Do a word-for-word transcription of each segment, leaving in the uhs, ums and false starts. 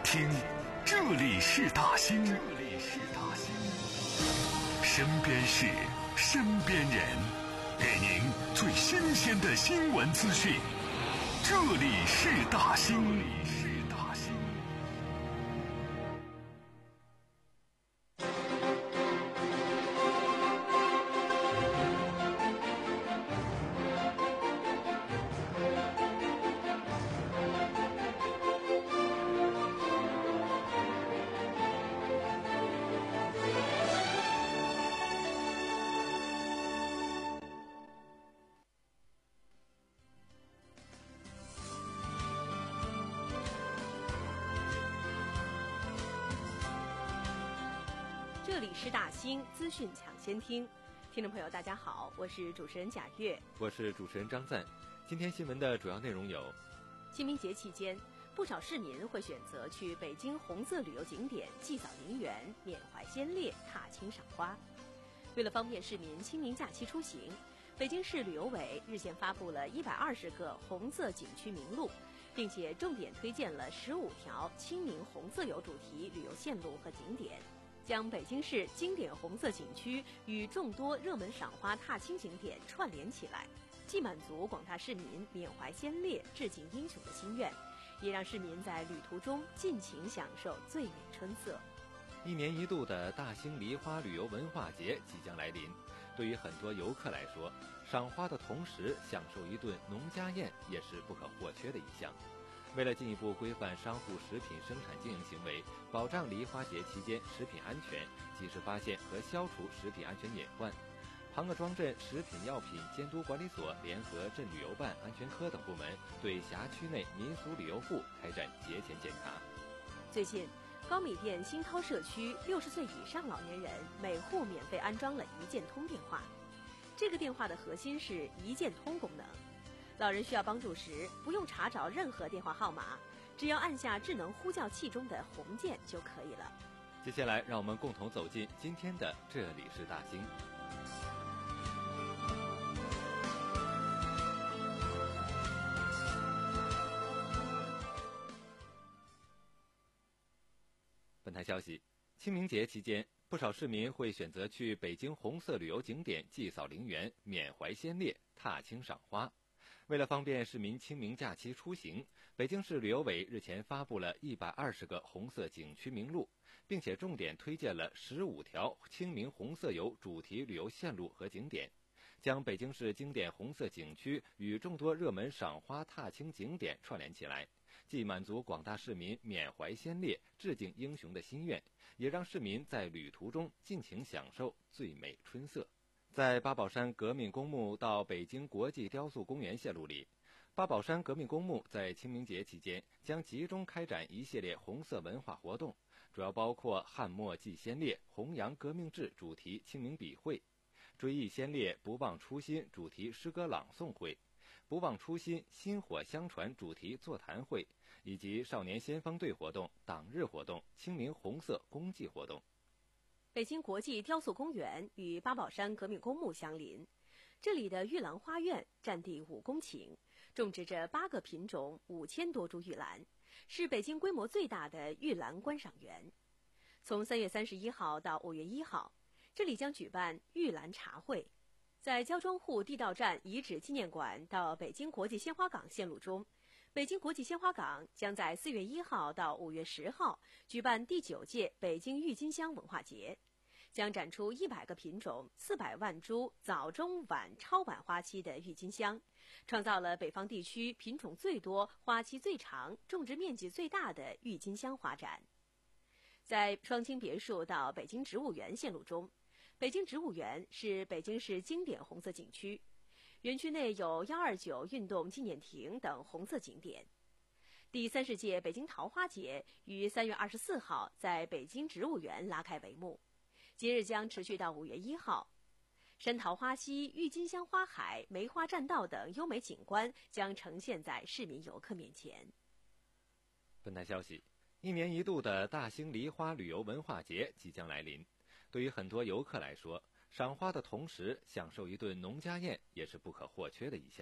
听，这里是大兴，这里是大兴，身边事，身边人，给您最新鲜的新闻资讯。这里是大兴。 这里是大兴资讯抢先听，听众朋友大家好，我是主持人贾月， 我是主持人张赞。今天新闻的主要内容有： 清明节期间，不少市民会选择去北京红色旅游景点祭扫陵园、缅怀先烈、踏青赏花。为了方便市民清明假期出行，北京市旅游委日前发布了一百二十个红色景区名录，并且重点推荐了十五条清明红色游主题旅游线路和景点，将北京市经典红色景区与众多热门赏花踏青景点串联起来，既满足广大市民缅怀先烈、致敬英雄的心愿，也让市民在旅途中尽情享受最美春色。 一年一度的大兴梨花旅游文化节即将来临，对于很多游客来说，赏花的同时享受一顿农家宴也是不可或缺的一项。为了进一步规范商户食品生产经营行为，保障梨花节期间食品安全，及时发现和消除食品安全隐患，庞各庄镇食品药品监督管理所联合镇旅游办安全科等部门对辖区内民俗旅游户开展节前检查。 最近，高米店新涛社区六十岁以上老年人每户免费安装了一键通电话。这个电话的核心是一键通功能，老人需要帮助时不用查找任何电话号码，只要按下智能呼叫器中的红键就可以了。 接下来让我们共同走进今天的这里是大兴。本台消息，清明节期间，不少市民会选择去北京红色旅游景点祭扫陵园、缅怀先烈、踏青赏花。为了方便市民清明假期出行，北京市旅游委日前发布了一百二十个红色景区名录，并且重点推荐了十五条清明红色游主题旅游线路和景点，将北京市经典红色景区与众多热门赏花踏青景点串联起来，既满足广大市民缅怀先烈、致敬英雄的心愿，也让市民在旅途中尽情享受最美春色。在八宝山革命公墓到北京国际雕塑公园线路里，八宝山革命公墓在清明节期间将集中开展一系列红色文化活动，主要包括汉墨祭先烈、弘扬革命志主题清明笔会、追忆先烈、不忘初心主题诗歌朗诵会、不忘初心薪火相传主题座谈会，以及少年先锋队活动、党日活动、清明红色公祭活动。 北京国际雕塑公园与八宝山革命公墓相邻，这里的玉兰花苑占地五公顷，种植着八个品种、五千多株玉兰，是北京规模最大的玉兰观赏园。从三月三十一号到五月一号，这里将举办玉兰茶会。在焦庄户地道站遗址纪念馆到北京国际鲜花港线路中，北京国际鲜花港将在四月一号到五月十号举办第九届北京郁金香文化节，将展出一百个品种、四百万株早中晚超晚花期的郁金香，创造了北方地区品种最多、花期最长、种植面积最大的郁金香花展。在双清别墅到北京植物园线路中，北京植物园是北京市经典红色景区，园区内有幺二九运动纪念亭等红色景点。第三十届北京桃花节于三月二十四号在北京植物园拉开帷幕，节日将持续到五月一号。山桃花溪、郁金香花海、梅花栈道等优美景观将呈现在市民游客面前。 本台消息，一年一度的大兴梨花旅游文化节即将来临，对于很多游客来说，赏花的同时享受一顿农家宴也是不可或缺的一项。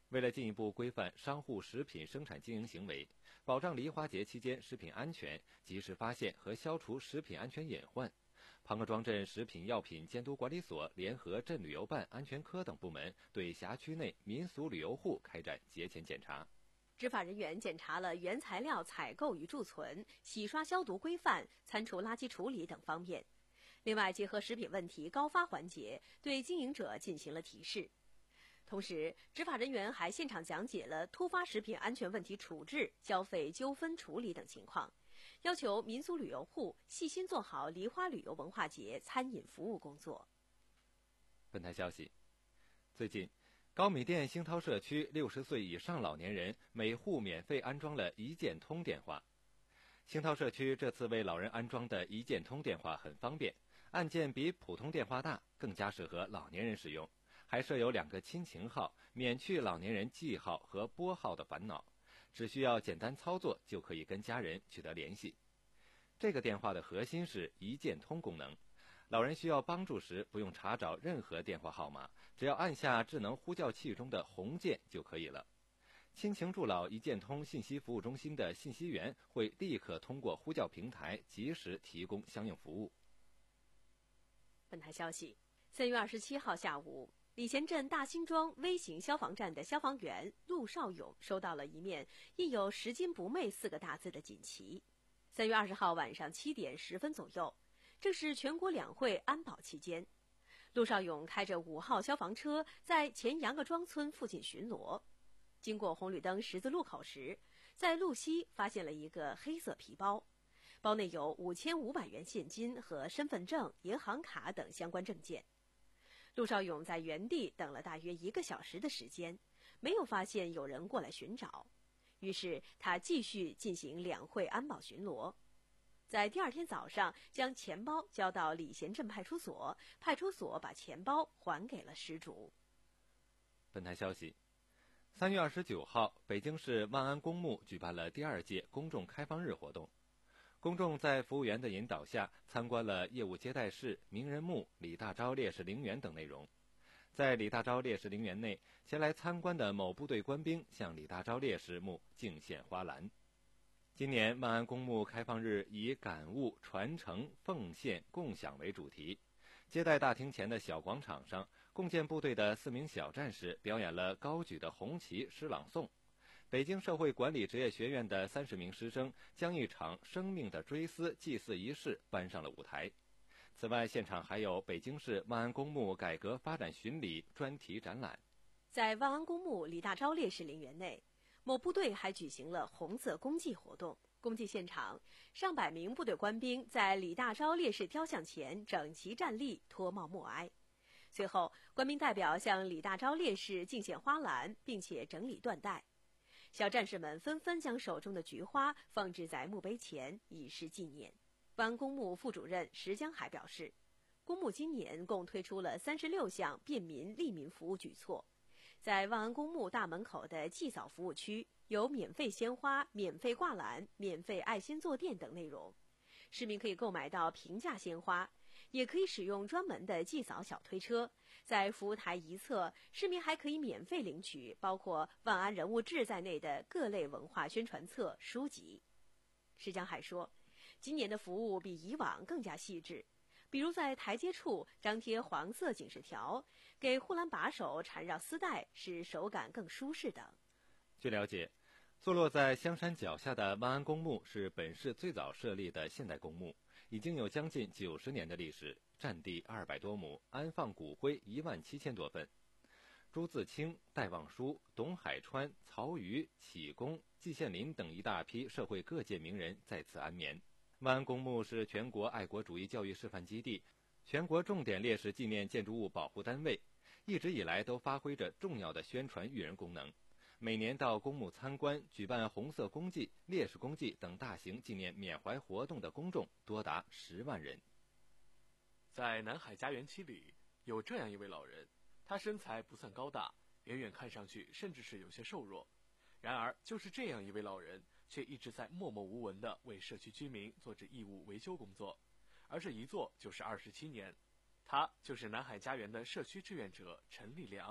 为了进一步规范商户食品生产经营行为，保障梨花节期间食品安全，及时发现和消除食品安全隐患，庞各庄镇食品药品监督管理所联合镇旅游办、安全科等部门对辖区内民俗旅游户开展节前检查。 执法人员检查了原材料采购与贮存、洗刷消毒规范、餐厨垃圾处理等方面。另外，结合食品问题高发环节，对经营者进行了提示。同时，执法人员还现场讲解了突发食品安全问题处置、消费纠纷处理等情况，要求民俗旅游户细心做好梨花旅游文化节餐饮服务工作。 本台消息，最近，高米店星涛社区六十岁以上老年人每户免费安装了一键通电话。星涛社区这次为老人安装的一键通电话很方便，按键比普通电话大，更加适合老年人使用。还设有两个亲情号，免去老年人记号和拨号的烦恼，只需要简单操作就可以跟家人取得联系。这个电话的核心是一键通功能，老人需要帮助时不用查找任何电话号码，只要按下智能呼叫器中的红键就可以了。亲情助老一键通信息服务中心的信息员会立刻通过呼叫平台及时提供相应服务。 本台消息，三月二十七号下午，礼贤镇大辛庄微型消防站的消防员陆少勇收到了一面印有“拾金不昧”四个大字的锦旗。三月二十号晚上七点十分左右，正是全国两会安保期间，陆少勇开着五号消防车在前杨各庄村附近巡逻，经过红绿灯十字路口时，在路西发现了一个黑色皮包，包内有五千五百元现金和身份证、银行卡等相关证件。陆少勇在原地等了大约一个小时的时间，没有发现有人过来寻找，于是他继续进行两会安保巡逻。在第二天早上，将钱包交到礼贤镇派出所，派出所把钱包还给了失主。 本台消息，三月二十九号，北京市万安公墓举办了第二届公众开放日活动。公众在服务员的引导下参观了业务接待室、名人墓、李大钊烈士陵园等内容。在李大钊烈士陵园内，前来参观的某部队官兵向李大钊烈士墓敬献花篮。今年万安公墓开放日以感悟、传承、奉献、共享为主题。接待大厅前的小广场上，共建部队的四名小战士表演了高举的红旗诗朗诵。北京社会管理职业学院的三十名师生将一场生命的追思祭祀仪式搬上了舞台。此外，现场还有北京市万安公墓改革发展巡礼专题展览。 在万安公墓李大钊烈士陵园内，某部队还举行了红色公祭活动。公祭现场，上百名部队官兵在李大钊烈士雕像前整齐站立，脱帽默哀。随后，官兵代表向李大钊烈士敬献花篮，并且整理缎带。小战士们纷纷将手中的菊花放置在墓碑前，以示纪念。万安公墓副主任石江海表示，公墓今年共推出了三十六项便民利民服务举措。在万安公墓大门口的祭扫服务区，有免费鲜花、免费挂篮、免费爱心坐垫等内容。市民可以购买到平价鲜花，也可以使用专门的祭扫小推车。在服务台一侧，市民还可以免费领取包括万安人物志在内的各类文化宣传册、书籍。石江海说，今年的服务比以往更加细致，比如在台阶处张贴黄色警示条，给护栏把手缠绕丝带，使手感更舒适等。 据了解，坐落在香山脚下的万安公墓是本市最早设立的现代公墓，已经有将近九十年的历史，占地二百多亩，安放骨灰一万七千多份。朱自清、戴望舒、董海川、曹禺、启功、季羡林等一大批社会各界名人在此安眠。万安公墓是全国爱国主义教育示范基地、全国重点烈士纪念建筑物保护单位，一直以来都发挥着重要的宣传育人功能。每年到公墓参观、举办红色公祭、烈士公祭等大型纪念缅怀活动的公众多达十万人。 在南海家园七里，有这样一位老人，他身材不算高大，远远看上去甚至是有些瘦弱。然而，就是这样一位老人，却一直在默默无闻地为社区居民做着义务维修工作，而这一做就是二十七年。他就是南海家园的社区志愿者陈立良。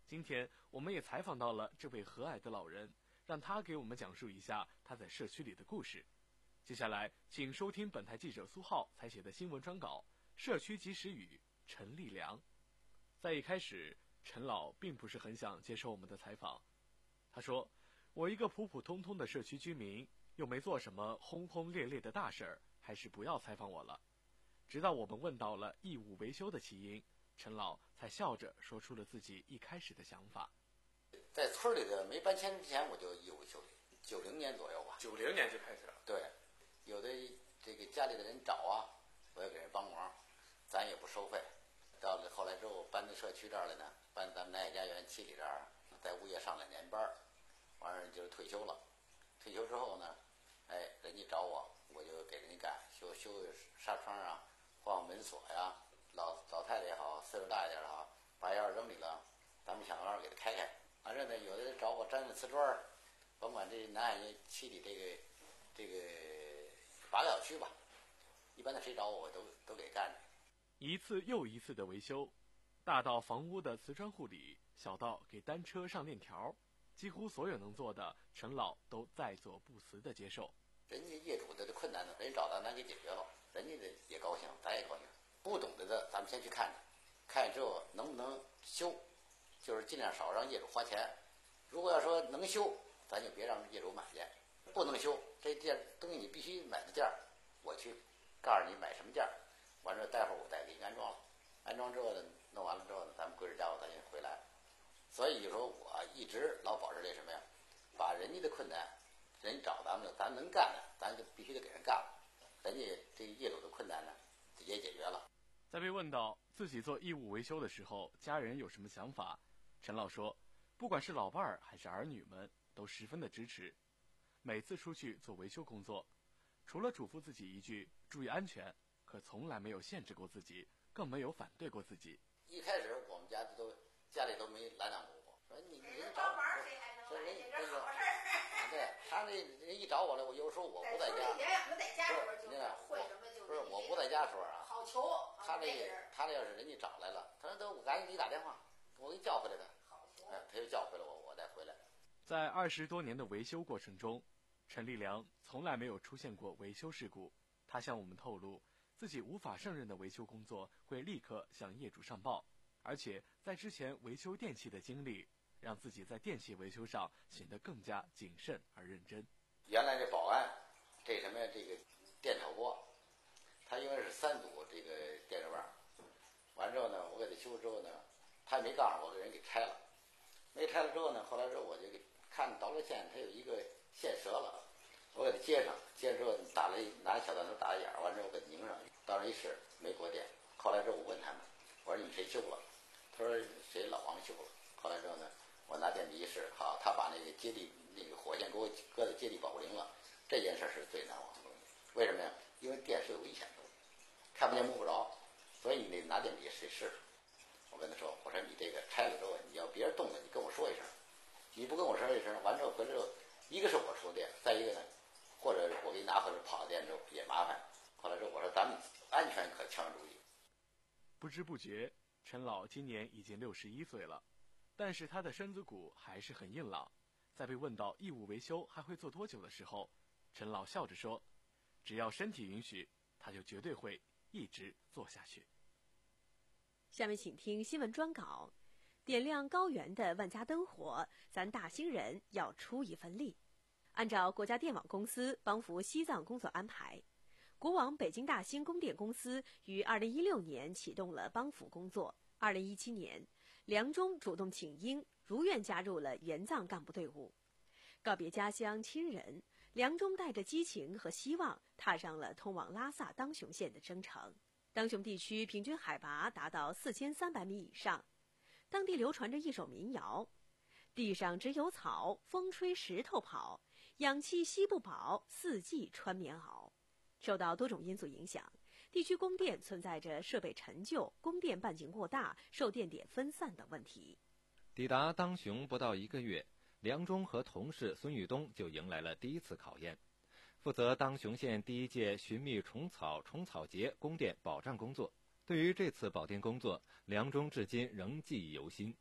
今天我们也采访到了这位和蔼的老人，让他给我们讲述一下他在社区里的故事。接下来请收听本台记者苏浩采写的新闻专稿《社区及时雨》，陈立良。在一开始，陈老并不是很想接受我们的采访。他说，我一个普普通通的社区居民，又没做什么轰轰烈烈的大事儿，还是不要采访我了。直到我们问到了义务维修的起因，陈老才笑着说出了自己一开始的想法。 在村里的没搬迁之前，我就义务修理，九零年左右吧。 九零年就开始了。 对，有的这个家里的人找啊，我要给人帮忙，咱也不收费。到了后来之后搬到社区这儿来呢，搬咱们南海家园七里这儿，在物业上两年班，完事儿就是退休了。退休之后呢，哎，人家找我，我就给人家干，修修纱窗啊，换换门锁呀。老老太太也好，岁数大一点也好，把钥匙扔里了，咱们想办法给他开开。完事呢，有的人找我粘的瓷砖，甭管这南海七里这个这个八个小区吧，一般的谁找我，我都都给干着。 一次又一次的维修，大到房屋的瓷砖护理，小到给单车上链条，几乎所有能做的，陈老都在所不辞的接受。 人家业主的困难呢，人找咱咱给解决了，人家的也高兴，咱也高兴。不懂得的，咱们先去看看，看看之后能不能修，就是尽量少让业主花钱。如果要说能修，咱就别让业主买去；不能修，这件东西你必须买的件儿，我去告诉你买什么件儿。完事待会儿我再给你安装了，安装之后呢，弄完了之后呢，咱们归置家伙咱就回来。所以就说我一直老保持这什么呀，把人家的困难，人找咱们了，咱能干的，咱就必须得给人干了。人家这业主的困难呢，也解决了。 在被问到自己做义务维修的时候，家人有什么想法，陈老说，不管是老伴儿还是儿女们，都十分的支持。每次出去做维修工作，除了嘱咐自己一句注意安全，可从来没有限制过自己，更没有反对过自己。 一开始我们家都家里都没拦挡过我，说你人家找我，说人这个，对他这人一找我来，我有时候我不在家，不是不是我不在家的时候啊，好求他这他这要是人家找来了，他说都我赶紧给你打电话，我给你叫回来的，哎，他就叫回来我，我再回来。 在二十多年的维修过程中，陈立良从来没有出现过维修事故。他向我们透露，自己无法胜任的维修工作会立刻向业主上报，而且在之前维修电器的经历，让自己在电器维修上显得更加谨慎而认真。 原来这保安，这什么呀？这个电炒锅，他因为是三组这个电热棒，完之后呢，我给他修之后呢，他也没告诉我，给人给拆了。没拆了之后呢，后来之后我就给看导热线，它有一个线折了，我给它接上，接上之后打了一拿小弹头打了眼，完之后给它拧上，到那一试没过电。后来之后我问他们，我说你们谁修了？他说谁老王修了。后来之后呢，我拿电笔一试，好，他把那个接地那个火线给我搁在接地保护铃了。这件事是最难忘的东西，为什么呀？因为电是有危险的，看不见摸不着，所以你得拿电笔试试。我跟他说，我说你这个拆了之后，你要别人动了，你跟我说一声，你不跟我说一声，完之后回来之后，一个是我出电，再一个呢，或者我给你拿回来跑了电之后也麻烦。后来之后我说咱们安全可强注意。 不知不觉，陈老今年已经六十一岁了，但是他的身子骨还是很硬朗。在被问到义务维修还会做多久的时候，陈老笑着说，只要身体允许，他就绝对会一直做下去。 下面请听新闻专稿，点亮高原的万家灯火，咱大兴人要出一份力。按照国家电网公司帮扶西藏工作安排，国网北京大兴供电公司于二零一六年启动了帮扶工作。二零一七年，梁中主动请缨，如愿加入了援藏干部队伍。告别家乡亲人，梁中带着激情和希望，踏上了通往拉萨当雄县的征程。当雄地区平均海拔达到四千三百米以上，当地流传着一首民谣：地上只有草，风吹石头跑，氧气吸不饱，四季穿棉袄。受到多种因素影响，地区供电存在着设备陈旧、供电半径过大、售电点分散等问题。 抵达当雄不到一个月，梁中和同事孙玉东就迎来了第一次考验。负责当雄县第一届寻觅虫草虫草节供电保障工作。对于这次保电工作，梁中至今仍记忆犹新。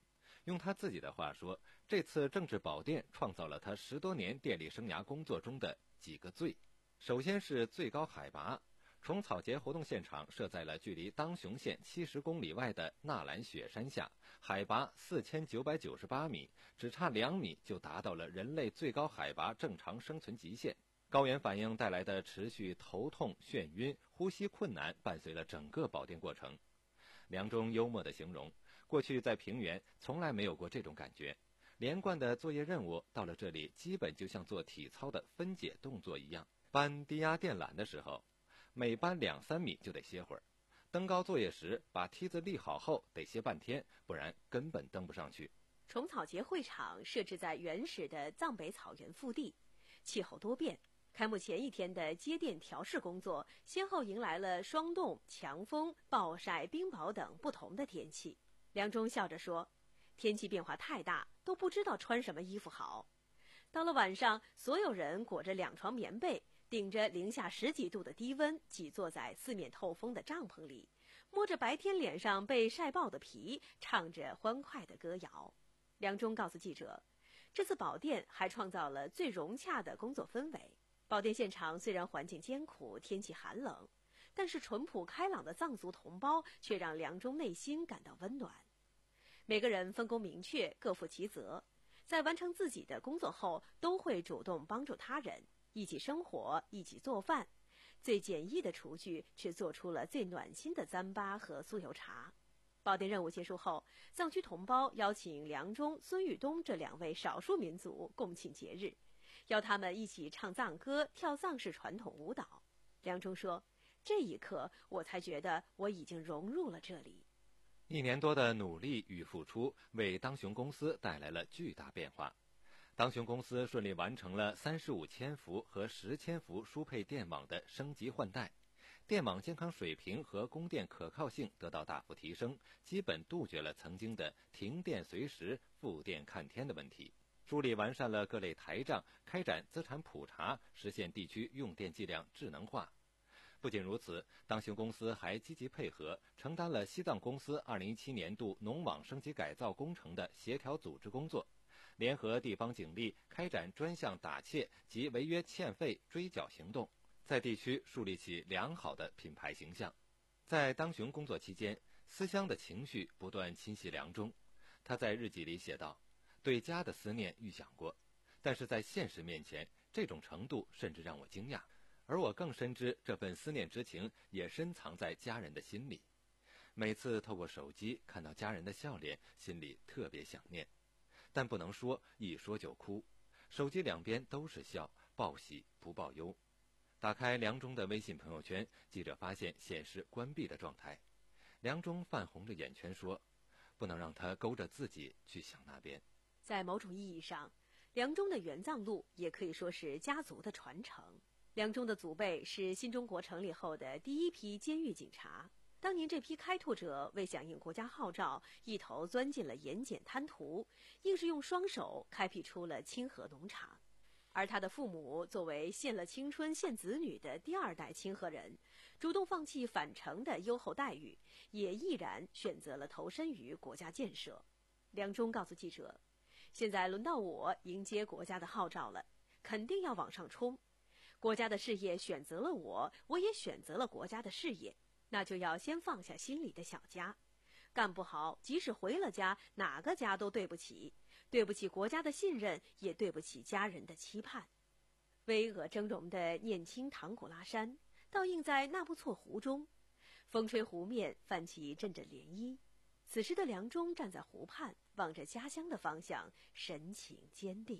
用他自己的话说，这次政治保电创造了他十多年电力生涯工作中的几个最。首先是最高海拔，虫草节活动现场设在了距离当雄县七十公里外的纳兰雪山下，海拔四千九百九十八米，只差两米就达到了人类最高海拔正常生存极限。高原反应带来的持续头痛、眩晕、呼吸困难伴随了整个保电过程。梁中幽默地形容，过去在平原从来没有过这种感觉，连贯的作业任务到了这里基本就像做体操的分解动作一样。搬低压电缆的时候，每搬两三米就得歇会儿，登高作业时把梯子立好后得歇半天，不然根本登不上去。 虫草节会场设置在原始的藏北草原腹地，气候多变。开幕前一天的接电调试工作，先后迎来了霜冻、强风、暴晒、冰雹等不同的天气。梁中笑着说，天气变化太大，都不知道穿什么衣服好。到了晚上，所有人裹着两床棉被，顶着零下十几度的低温，挤坐在四面透风的帐篷里，摸着白天脸上被晒爆的皮，唱着欢快的歌谣。梁中告诉记者，这次保电还创造了最融洽的工作氛围。保电现场虽然环境艰苦，天气寒冷，但是淳朴开朗的藏族同胞却让梁中内心感到温暖。每个人分工明确，各负其责，在完成自己的工作后，都会主动帮助他人，一起生活，一起做饭。最简易的厨具却做出了最暖心的糌粑和酥油茶。保电任务结束后，藏区同胞邀请梁中、孙玉东这两位少数民族共庆节日，邀他们一起唱藏歌、跳藏式传统舞蹈。梁中说，这一刻我才觉得我已经融入了这里。 一年多的努力与付出为当雄公司带来了巨大变化。当雄公司顺利完成了三十五千伏和十千伏输配电网的升级换代，电网健康水平和供电可靠性得到大幅提升，基本杜绝了曾经的停电随时、复电看天的问题。梳理完善了各类台账，开展资产普查，实现地区用电计量智能化。不仅如此，当雄公司还积极配合，承担了西藏公司二零一七年度农网升级改造工程的协调组织工作，联合地方警力开展专项打窃及违约欠费追缴行动，在地区树立起良好的品牌形象。在当雄工作期间，思乡的情绪不断侵袭梁中。他在日记里写道，对家的思念预想过，但是在现实面前，这种程度甚至让我惊讶，而我更深知这份思念之情也深藏在家人的心里。每次透过手机看到家人的笑脸，心里特别想念，但不能说，一说就哭。手机两边都是笑，报喜不报忧。打开梁中的微信朋友圈，记者发现显示关闭的状态。梁中泛红着眼圈说，不能让他勾着自己去想那边。 在某种意义上，梁中的援藏路也可以说是家族的传承。梁中的祖辈是新中国成立后的第一批监狱警察，当年这批开拓者为响应国家号召，一头钻进了盐碱滩涂，硬是用双手开辟出了清河农场。而他的父母作为献了青春献子女的第二代清河人，主动放弃返城的优厚待遇，也毅然选择了投身于国家建设。梁中告诉记者，现在轮到我迎接国家的号召了，肯定要往上冲。国家的事业选择了我，我也选择了国家的事业，那就要先放下心里的小家。干不好，即使回了家，哪个家都对不起，对不起国家的信任，也对不起家人的期盼。巍峨峥嵘的念青唐古拉山倒映在纳木错湖中，风吹湖面泛起阵阵涟漪。此时的梁中站在湖畔，望着家乡的方向，神情坚定。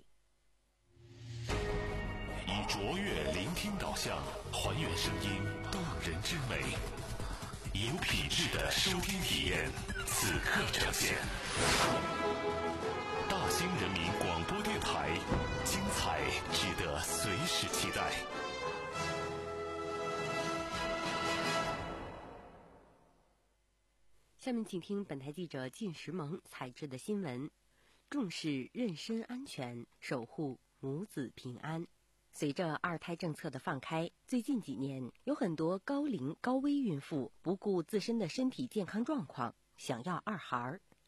以卓越聆听导向，还原声音动人之美，有品质的收听体验，此刻呈现。大兴人民广播电台，精彩值得随时期待。 下面请听本台记者靳石萌采制的新闻：重视妊娠安全，守护母子平安。随着二胎政策的放开，最近几年有很多高龄高危孕妇不顾自身的身体健康状况，想要二孩儿。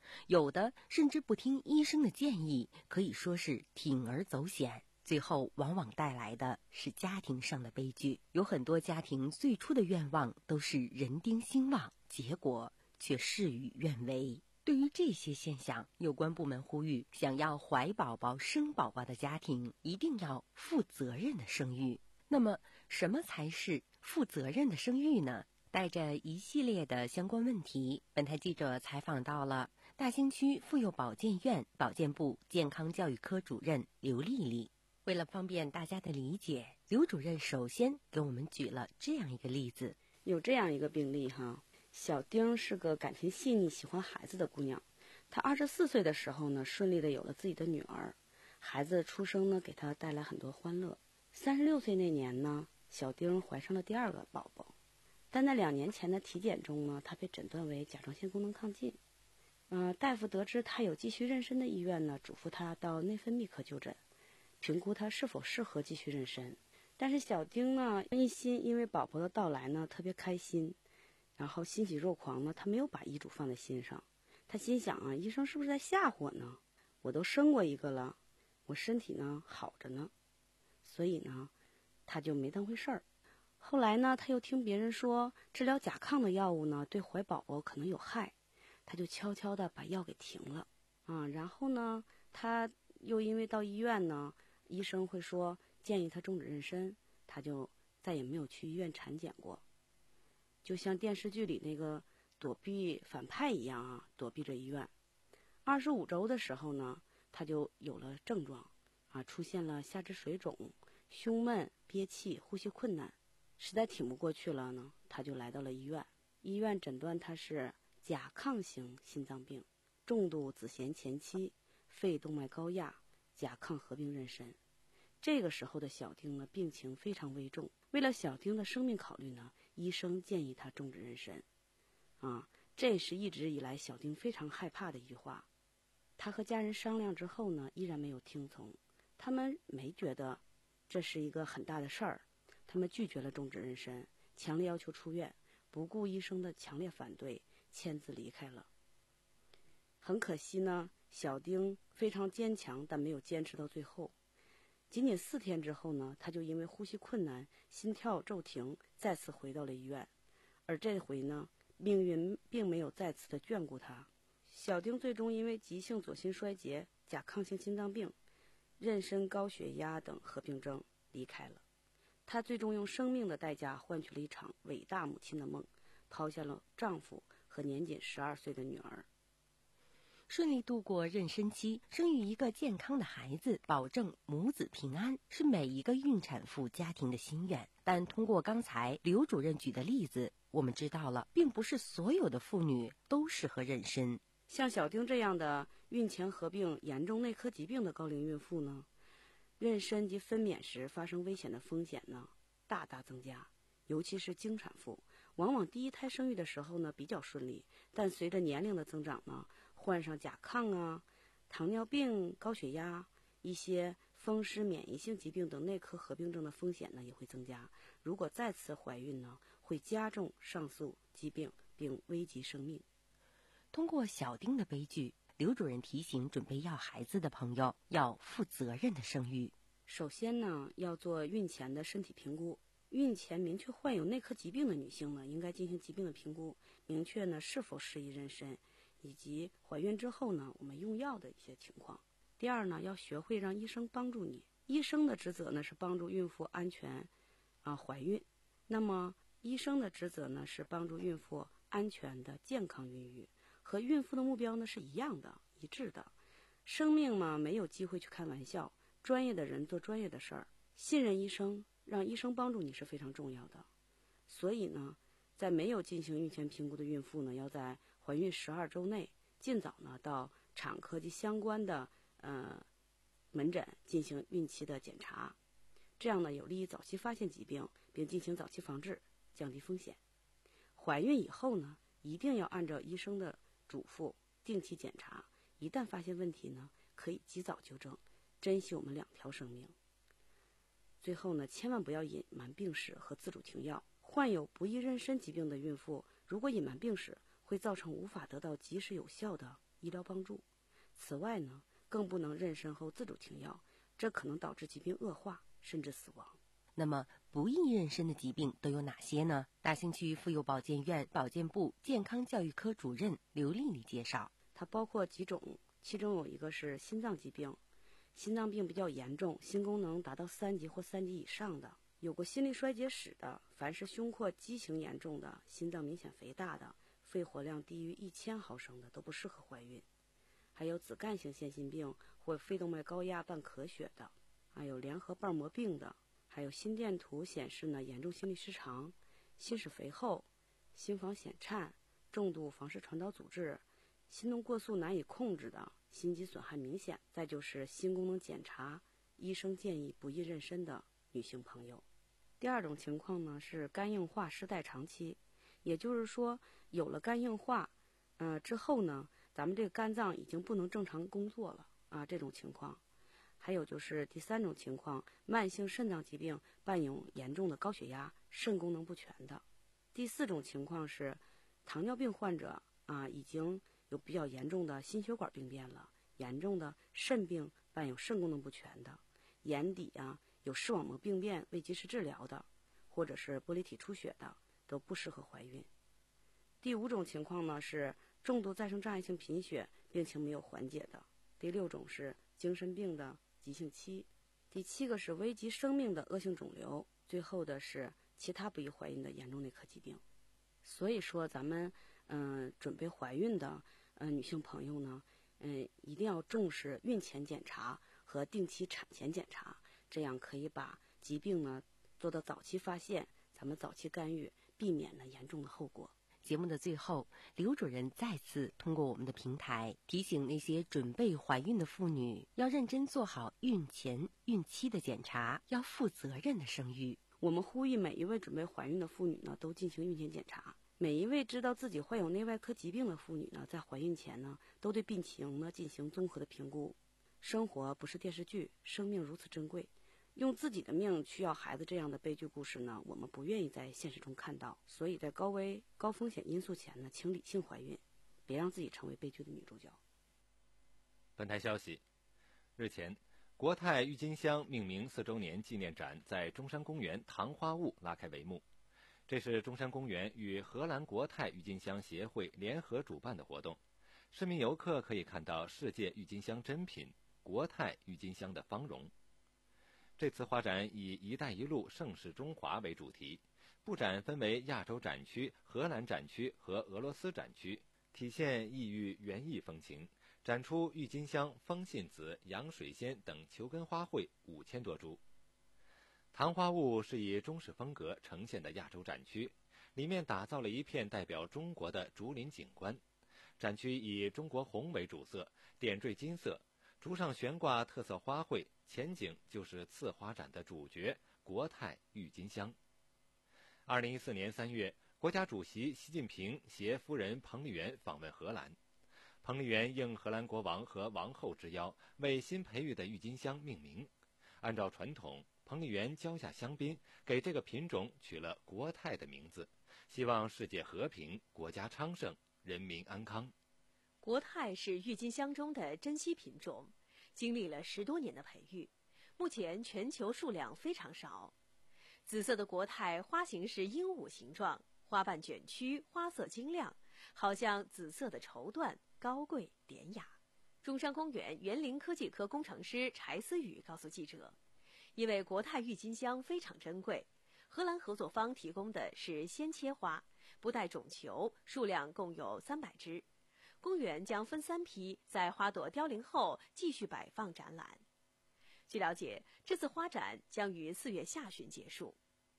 有的甚至不听医生的建议，可以说是铤而走险，最后往往带来的是家庭上的悲剧。有很多家庭最初的愿望都是人丁兴旺，结果却事与愿违。对于这些现象，有关部门呼吁，想要怀宝宝、生宝宝的家庭一定要负责任的生育。那么，什么才是负责任的生育呢？带着一系列的相关问题，本台记者采访到了大兴区妇幼保健院保健部健康教育科主任刘丽丽。为了方便大家的理解，刘主任首先给我们举了这样一个例子。 有这样一个病例哈，小丁是个感情细腻、喜欢孩子的姑娘。她二十四岁的时候呢，顺利的有了自己的女儿，孩子的出生呢，给她带来很多欢乐。三十六岁那年呢，小丁怀上了第二个宝宝，但在两年前的体检中呢，她被诊断为甲状腺功能亢进。呃，大夫得知她有继续妊娠的意愿呢，嘱咐她到内分泌科就诊，评估她是否适合继续妊娠。但是小丁呢，一心因为宝宝的到来呢特别开心，然后欣喜若狂呢，她没有把医嘱放在心上。她心想啊，医生是不是在吓唬我呢？我都生过一个了，我身体呢好着呢，所以呢，她就没当回事儿。后来呢，她又听别人说治疗甲亢的药物呢对怀宝宝可能有害，她就悄悄地把药给停了啊。然后呢，她又因为到医院呢，医生会说建议她终止妊娠，她就再也没有去医院产检过，就像电视剧里那个躲避反派一样啊，躲避着医院。二十五周的时候呢，她就有了症状啊，出现了下肢水肿、胸闷、憋气、呼吸困难，实在挺不过去了呢，她就来到了医院。医院诊断她是甲亢型心脏病，重度子痫前期，肺动脉高压，甲亢合并妊娠。这个时候的小丁呢，病情非常危重。为了小丁的生命考虑呢，医生建议他终止妊娠。啊，这是一直以来小丁非常害怕的一句话。他和家人商量之后呢，依然没有听从。他们没觉得这是一个很大的事儿，他们拒绝了终止妊娠，强烈要求出院，不顾医生的强烈反对，签字离开了。很可惜呢，小丁非常坚强，但没有坚持到最后。仅仅四天之后呢，他就因为呼吸困难、心跳骤停，再次回到了医院。而这回呢，命运并没有再次的眷顾他。小丁最终因为急性左心衰竭、甲亢性心脏病、妊娠高血压等合并症离开了。她最终用生命的代价换取了一场伟大母亲的梦，抛下了丈夫和年仅十二岁的女儿。 顺利度过妊娠期，生育一个健康的孩子，保证母子平安，是每一个孕产妇家庭的心愿。但通过刚才刘主任举的例子，我们知道了，并不是所有的妇女都适合妊娠。 像小丁这样的孕前合并严重内科疾病的高龄孕妇呢，妊娠及分娩时发生危险的风险呢大大增加。尤其是经产妇，往往第一胎生育的时候呢比较顺利，但随着年龄的增长呢，患上甲亢啊、糖尿病、高血压、一些风湿免疫性疾病等内科合并症的风险呢也会增加。如果再次怀孕呢，会加重上述疾病并危及生命。 通过小丁的悲剧，刘主任提醒准备要孩子的朋友要负责任的生育。 首先呢，要做孕前的身体评估。孕前明确患有内科疾病的女性呢，应该进行疾病的评估，明确呢是否适宜妊娠，以及怀孕之后呢我们用药的一些情况。第二呢，要学会让医生帮助你。医生的职责呢是帮助孕妇安全啊怀孕，那么医生的职责呢是帮助孕妇安全的健康孕育，和孕妇的目标呢是一样的、一致的。生命嘛，没有机会去开玩笑，专业的人做专业的事儿，信任医生，让医生帮助你是非常重要的。所以呢，在没有进行孕前评估的孕妇呢，要在怀孕十二周内尽早呢到产科及相关的呃门诊进行孕期的检查，这样呢有利于早期发现疾病，并进行早期防治，降低风险。怀孕以后呢，一定要按照医生的嘱咐定期检查，一旦发现问题呢，可以及早纠正，珍惜我们两条生命。最后呢，千万不要隐瞒病史和自主停药。患有不易妊娠疾病的孕妇，如果隐瞒病史，会造成无法得到及时有效的医疗帮助。此外呢，更不能妊娠后自主停药，这可能导致疾病恶化，甚至死亡。 那么不易妊娠的疾病都有哪些呢？大兴区妇幼保健院保健部健康教育科主任刘丽丽介绍， 它包括几种，其中有一个是心脏疾病，心脏病比较严重，心功能达到三级或三级以上的，有过心力衰竭史的，凡是胸廓畸形严重的，心脏明显肥大的，肺活量低于一千毫升的都不适合怀孕，还有子干性腺心病或肺动脉高压伴咳血的，还有联合瓣膜病的，还有心电图显示呢严重心律失常、心室肥厚、心房癣颤、重度房室传导阻滞、心动过速难以控制的，心肌损害明显，再就是心功能检查医生建议不宜妊娠的女性朋友。第二种情况呢是肝硬化失代偿期，也就是说有了肝硬化呃之后呢，咱们这个肝脏已经不能正常工作了啊，这种情况。还有就是第三种情况，慢性肾脏疾病伴有严重的高血压、肾功能不全的。第四种情况是糖尿病患者啊，已经有比较严重的心血管病变了，严重的肾病伴有肾功能不全的，眼底啊有视网膜病变未及时治疗的，或者是玻璃体出血的，都不适合怀孕。第五种情况呢是重度再生障碍性贫血，病情没有缓解的。第六种是精神病的急性期。第七个是危及生命的恶性肿瘤。最后的是其他不宜怀孕的严重内科疾病。所以说咱们嗯、呃、准备怀孕的呃女性朋友呢，嗯、呃、一定要重视孕前检查和定期产前检查，这样可以把疾病呢做到早期发现，咱们早期干预，避免呢严重的后果。 节目的最后，刘主任再次通过我们的平台提醒那些准备怀孕的妇女，要认真做好孕前、孕期的检查，要负责任的生育。 我们呼吁每一位准备怀孕的妇女呢，都进行孕前检查。每一位知道自己患有内外科疾病的妇女呢，在怀孕前呢，都对病情呢进行综合的评估。生活不是电视剧，生命如此珍贵。用自己的命去要孩子这样的悲剧故事呢，我们不愿意在现实中看到。所以在高危高风险因素前呢，请理性怀孕，别让自己成为悲剧的女主角。 本台消息，日前，国泰郁金香命名四周年纪念展在中山公园糖花坞拉开帷幕。这是中山公园与荷兰国泰郁金香协会联合主办的活动，市民游客可以看到世界郁金香珍品国泰郁金香的芳容。这次花展以“一带一路盛世中华”为主题，布展分为亚洲展区、荷兰展区和俄罗斯展区，体现异域园艺风情，展出郁金香、风信子、洋水仙等球根花卉五千多株。糖花坞是以中式风格呈现的亚洲展区，里面打造了一片代表中国的竹林景观。展区以中国红为主色，点缀金色，竹上悬挂特色花卉，前景就是次花展的主角国泰郁金香。二零一四年三月，国家主席习近平携夫人彭丽媛访问荷兰。彭丽媛应荷兰国王和王后之邀，为新培育的郁金香命名。按照传统，彭丽媛浇下香槟，给这个品种取了国泰的名字，希望世界和平，国家昌盛，人民安康。 国泰是郁金香中的珍稀品种，经历了十多年的培育，目前全球数量非常少。紫色的国泰花型是鹦鹉形状，花瓣卷曲，花色晶亮，好像紫色的绸缎，高贵典雅。中山公园园林科技科工程师柴思雨告诉记者，因为国泰郁金香非常珍贵，荷兰合作方提供的是鲜切花，不带种球，数量共有三百枝。公园将分三批，在花朵凋零后继续摆放展览。据了解，这次花展将于四月下旬结束。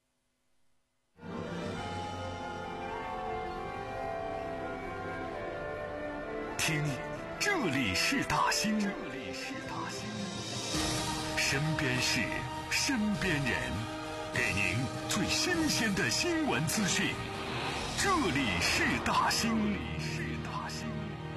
听，这里是大兴，这里是大兴，身边事，身边人，给您最新鲜的新闻资讯。这里是大兴，这里是大兴。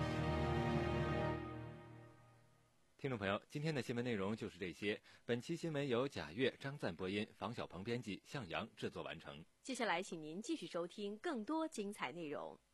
听众朋友，今天的新闻内容就是这些。本期新闻由贾月、张赞播音，房小鹏编辑，向阳制作完成。 接下来，请您继续收听更多精彩内容。